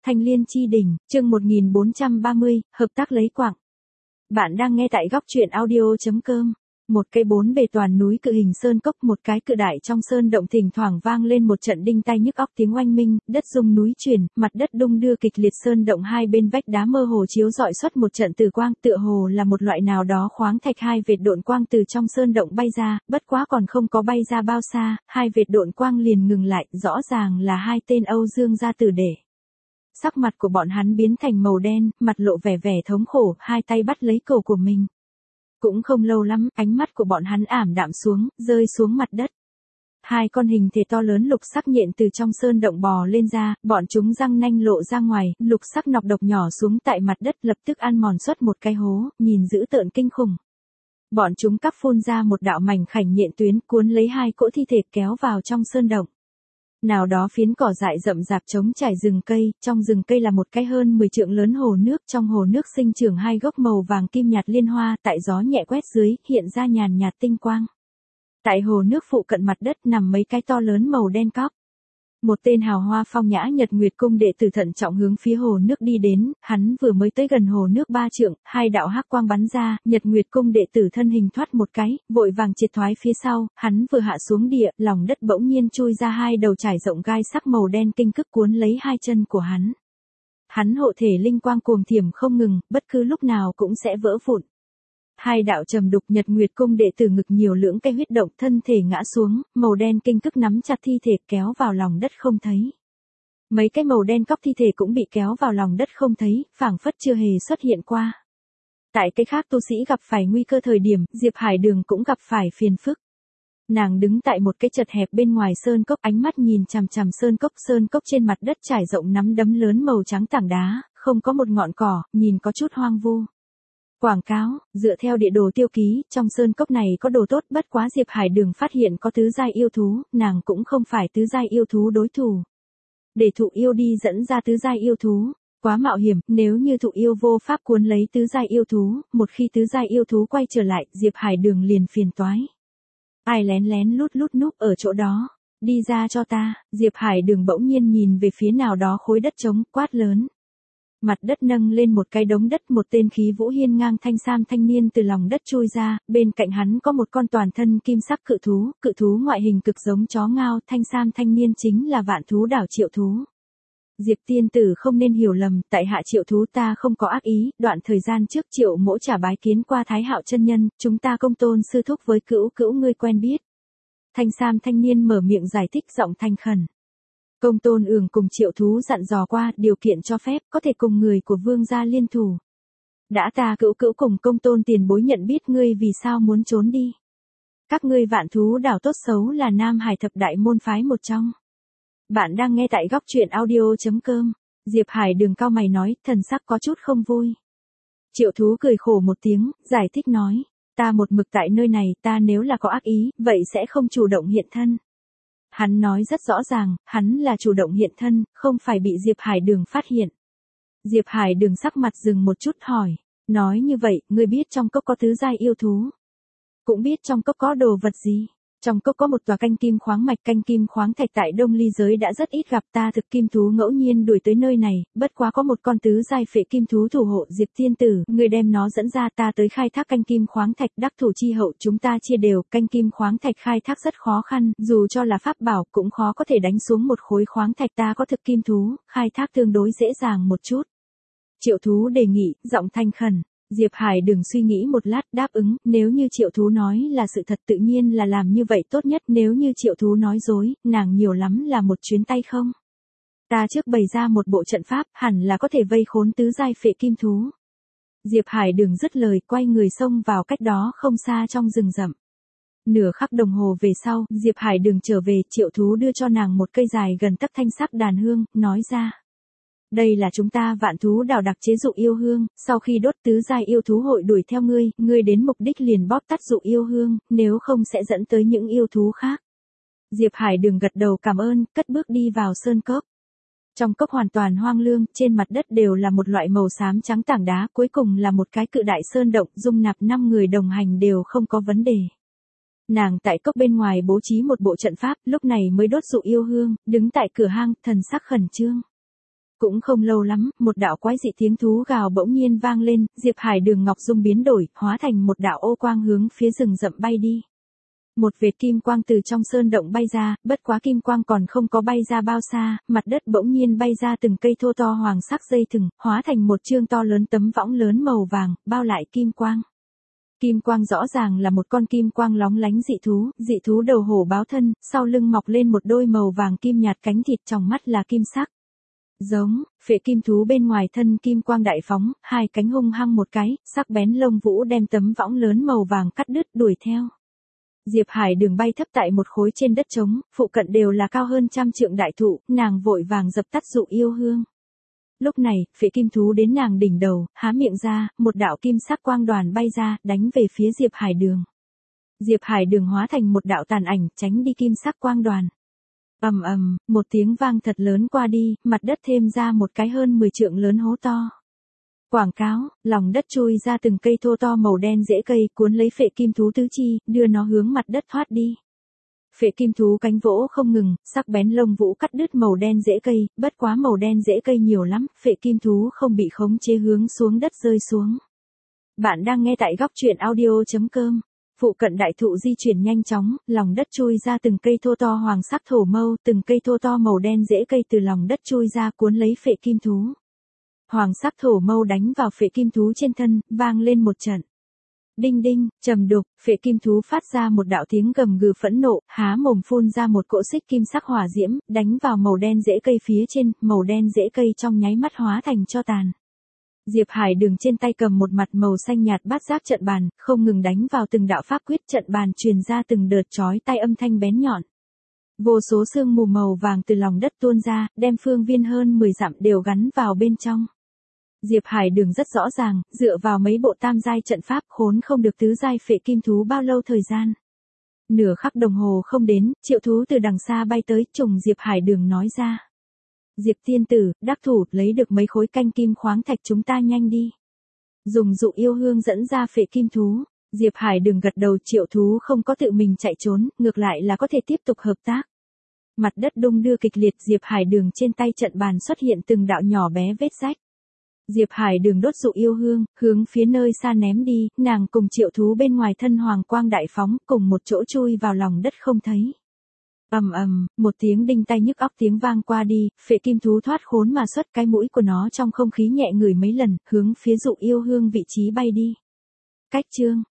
Thanh Liên Chi Đỉnh, chương 1430, hợp tác lấy quạng. Bạn đang nghe tại góc truyện audio.com. Một cây bốn bề toàn núi cự hình sơn cốc, một cái cự đại trong sơn động, thỉnh thoảng vang lên một trận đinh tai nhức óc tiếng oanh minh, đất rung núi chuyển, mặt đất đung đưa kịch liệt, sơn động hai bên vách đá mơ hồ chiếu rọi xuất một trận tử quang, tựa hồ là một loại nào đó khoáng thạch. Hai vệt độn quang từ trong sơn động bay ra, bất quá còn không có bay ra bao xa, hai vệt độn quang liền ngừng lại, rõ ràng là hai tên Âu Dương gia tử đệ. Sắc mặt của bọn hắn biến thành màu đen, mặt lộ vẻ thống khổ, hai tay bắt lấy cổ của mình. Cũng không lâu lắm, ánh mắt của bọn hắn ảm đạm xuống, rơi xuống mặt đất. Hai con hình thể to lớn lục sắc nhện từ trong sơn động bò lên ra, bọn chúng răng nanh lộ ra ngoài, lục sắc nọc độc nhỏ xuống tại mặt đất, lập tức ăn mòn xuất một cái hố, nhìn dữ tợn kinh khủng. Bọn chúng cắp phun ra một đạo mảnh khảnh nhện tuyến, cuốn lấy hai cỗ thi thể kéo vào trong sơn động. Nào đó phiến cỏ dại rậm rạp trống trải rừng cây, trong rừng cây là một cái hơn 10 trượng lớn hồ nước, trong hồ nước sinh trưởng hai gốc màu vàng kim nhạt liên hoa, tại gió nhẹ quét dưới, hiện ra nhàn nhạt tinh quang. Tại hồ nước phụ cận mặt đất nằm mấy cái to lớn màu đen cóc. Một tên hào hoa phong nhã Nhật Nguyệt cung đệ tử thận trọng hướng phía hồ nước đi đến, hắn vừa mới tới gần hồ nước 3 trượng, hai đạo hắc quang bắn ra, Nhật Nguyệt cung đệ tử thân hình thoát một cái, vội vàng triệt thoái phía sau, hắn vừa hạ xuống địa, lòng đất bỗng nhiên chui ra hai đầu trải rộng gai sắc màu đen kinh cức cuốn lấy hai chân của hắn. Hắn hộ thể linh quang cuồng thiểm không ngừng, bất cứ lúc nào cũng sẽ vỡ vụn. Hai đạo trầm đục Nhật Nguyệt cung đệ tử ngực nhiều lưỡng cây huyết động, thân thể ngã xuống, màu đen kinh cức nắm chặt thi thể kéo vào lòng đất không thấy. Mấy cái màu đen cóc thi thể cũng bị kéo vào lòng đất không thấy, phảng phất chưa hề xuất hiện qua. Tại cái khác tu sĩ gặp phải nguy cơ thời điểm, Diệp Hải Đường cũng gặp phải phiền phức. Nàng đứng tại một cái chật hẹp bên ngoài sơn cốc, ánh mắt nhìn chằm chằm sơn cốc trên mặt đất trải rộng nắm đấm lớn màu trắng tảng đá, không có một ngọn cỏ, nhìn có chút hoang vu. Quảng cáo, dựa theo địa đồ tiêu ký, trong sơn cốc này có đồ tốt, bất quá Diệp Hải Đường phát hiện có tứ giai yêu thú, nàng cũng không phải tứ giai yêu thú đối thủ. Để thụ yêu đi dẫn ra tứ giai yêu thú, quá mạo hiểm, nếu như thụ yêu vô pháp cuốn lấy tứ giai yêu thú, một khi tứ giai yêu thú quay trở lại, Diệp Hải Đường liền phiền toái. Ai lén lén lút núp ở chỗ đó, đi ra cho ta, Diệp Hải Đường bỗng nhiên nhìn về phía nào đó khối đất trống, quát lớn. Mặt đất nâng lên một cái đống đất, một tên khí vũ hiên ngang thanh sam thanh niên từ lòng đất chui ra, bên cạnh hắn có một con toàn thân kim sắc cự thú ngoại hình cực giống chó ngao, thanh sam thanh niên chính là Vạn Thú Đảo Triệu Thú. Diệp tiên tử không nên hiểu lầm, tại hạ Triệu Thú ta không có ác ý, đoạn thời gian trước Triệu mỗ trả bái kiến qua Thái Hạo chân nhân, chúng ta công tôn sư thúc với cữu ngươi quen biết. Thanh sam thanh niên mở miệng giải thích giọng thanh khẩn. Công tôn cùng Triệu Thú dặn dò qua, điều kiện cho phép, có thể cùng người của vương gia liên thủ. Đã ta cữu cùng công tôn tiền bối nhận biết ngươi vì sao muốn trốn đi. Các ngươi Vạn Thú Đảo tốt xấu là Nam Hải thập đại môn phái một trong. Bạn đang nghe tại góc truyện audio.com. Diệp Hải Đường cau mày nói, thần sắc có chút không vui. Triệu Thú cười khổ một tiếng, giải thích nói, ta một mực tại nơi này, ta nếu là có ác ý, vậy sẽ không chủ động hiện thân. Hắn nói rất rõ ràng, hắn là chủ động hiện thân, không phải bị Diệp Hải Đường phát hiện. Diệp Hải Đường sắc mặt dừng một chút hỏi, nói như vậy, ngươi biết trong cốc có tứ giai yêu thú. Cũng biết trong cốc có đồ vật gì. Trong cốc có một tòa canh kim khoáng mạch, canh kim khoáng thạch tại Đông Ly giới đã rất ít gặp, ta thực kim thú ngẫu nhiên đuổi tới nơi này, bất quá có một con tứ giai phệ kim thú thủ hộ. Diệp tiên tử, ngươi đem nó dẫn ra, ta tới khai thác canh kim khoáng thạch, đắc thủ chi hậu, chúng ta chia đều. Canh kim khoáng thạch khai thác rất khó khăn, dù cho là pháp bảo cũng khó có thể đánh xuống một khối khoáng thạch, ta có thực kim thú, khai thác tương đối dễ dàng một chút. Triệu Thú đề nghị, giọng thanh khẩn. Diệp Hải Đường suy nghĩ một lát, đáp ứng, nếu như Triệu Thú nói là sự thật tự nhiên là làm như vậy tốt nhất, nếu như Triệu Thú nói dối, nàng nhiều lắm là một chuyến tay không. Ta trước bày ra một bộ trận pháp, hẳn là có thể vây khốn tứ giai phệ kim thú. Diệp Hải Đường dứt lời, quay người xông vào cách đó không xa trong rừng rậm. Nửa khắc đồng hồ về sau, Diệp Hải Đường trở về, Triệu Thú đưa cho nàng một cây dài gần tấc thanh sắc đàn hương, nói ra. Đây là chúng ta Vạn Thú Đảo đặc chế dụ yêu hương, sau khi đốt tứ giai yêu thú hội đuổi theo ngươi đến mục đích liền bóp tắt dụ yêu hương, nếu không sẽ dẫn tới những yêu thú khác. Diệp Hải Đường gật đầu cảm ơn, cất bước đi vào sơn cốc. Trong cốc hoàn toàn hoang lương, trên mặt đất đều là một loại màu xám trắng tảng đá, cuối cùng là một cái cự đại sơn động, dung nạp 5 người đồng hành đều không có vấn đề. Nàng tại cốc bên ngoài bố trí một bộ trận pháp, lúc này mới đốt dụ yêu hương, đứng tại cửa hang, thần sắc khẩn trương. Cũng không lâu lắm, một đạo quái dị tiếng thú gào bỗng nhiên vang lên, Diệp Hải Đường ngọc dung biến đổi, hóa thành một đạo ô quang hướng phía rừng rậm bay đi. Một vệt kim quang từ trong sơn động bay ra, bất quá kim quang còn không có bay ra bao xa, mặt đất bỗng nhiên bay ra từng cây thô to hoàng sắc dây thừng, hóa thành một chương to lớn tấm võng lớn màu vàng, bao lại kim quang. Kim quang rõ ràng là một con kim quang lóng lánh dị thú đầu hổ báo thân, sau lưng mọc lên một đôi màu vàng kim nhạt cánh thịt trong mắt là kim sắc. Giống, phệ kim thú bên ngoài thân kim quang đại phóng, hai cánh hung hăng một cái, sắc bén lông vũ đem tấm võng lớn màu vàng cắt đứt đuổi theo. Diệp Hải Đường bay thấp tại một khối trên đất trống, phụ cận đều là cao hơn 100 trượng đại thụ, nàng vội vàng dập tắt dụ yêu hương. Lúc này, phệ kim thú đến nàng đỉnh đầu, há miệng ra, một đạo kim sắc quang đoàn bay ra, đánh về phía Diệp Hải Đường. Diệp Hải Đường hóa thành một đạo tàn ảnh, tránh đi kim sắc quang đoàn. Ầm ầm, một tiếng vang thật lớn qua đi, mặt đất thêm ra một cái hơn 10 trượng lớn hố to. Quảng cáo, lòng đất chui ra từng cây thô to màu đen rễ cây, cuốn lấy phệ kim thú tứ chi, đưa nó hướng mặt đất thoát đi. Phệ kim thú cánh vỗ không ngừng, sắc bén lông vũ cắt đứt màu đen rễ cây, bất quá màu đen rễ cây nhiều lắm, phệ kim thú không bị khống chế hướng xuống đất rơi xuống. Bạn đang nghe tại góc truyện audio.com. Phụ cận đại thụ di chuyển nhanh chóng, lòng đất chui ra từng cây thô to hoàng sắc thổ mâu, từng cây thô to màu đen rễ cây từ lòng đất chui ra cuốn lấy phệ kim thú. Hoàng sắc thổ mâu đánh vào phệ kim thú trên thân, vang lên một trận. Đinh đinh, trầm đục, phệ kim thú phát ra một đạo tiếng gầm gừ phẫn nộ, há mồm phun ra một cỗ xích kim sắc hỏa diễm, đánh vào màu đen rễ cây phía trên, màu đen rễ cây trong nháy mắt hóa thành tro tàn. Diệp Hải Đường trên tay cầm một mặt màu xanh nhạt bát giác trận bàn, không ngừng đánh vào từng đạo pháp quyết, trận bàn truyền ra từng đợt chói tai âm thanh bén nhọn. Vô số sương mù màu vàng từ lòng đất tuôn ra, đem phương viên hơn 10 dặm đều gắn vào bên trong. Diệp Hải Đường rất rõ ràng, dựa vào mấy bộ tam giai trận pháp khốn không được tứ giai phệ kim thú bao lâu thời gian. Nửa khắc đồng hồ không đến, triệu thú từ đằng xa bay tới, trùng Diệp Hải Đường nói ra. Diệp tiên tử, đắc thủ, lấy được mấy khối canh kim khoáng thạch chúng ta nhanh đi. Dùng dụ yêu hương dẫn ra phệ kim thú. Diệp Hải Đường gật đầu, triệu thú không có tự mình chạy trốn, ngược lại là có thể tiếp tục hợp tác. Mặt đất đung đưa kịch liệt, Diệp Hải Đường trên tay trận bàn xuất hiện từng đạo nhỏ bé vết rách. Diệp Hải Đường đốt dụ yêu hương, hướng phía nơi xa ném đi, nàng cùng triệu thú bên ngoài thân hoàng quang đại phóng, cùng một chỗ chui vào lòng đất không thấy. Ầm ầm, một tiếng đinh tai nhức óc tiếng vang qua đi, phệ kim thú thoát khốn mà xuất, cái mũi của nó trong không khí nhẹ ngửi mấy lần, hướng phía dụ yêu hương vị trí bay đi. Cách chương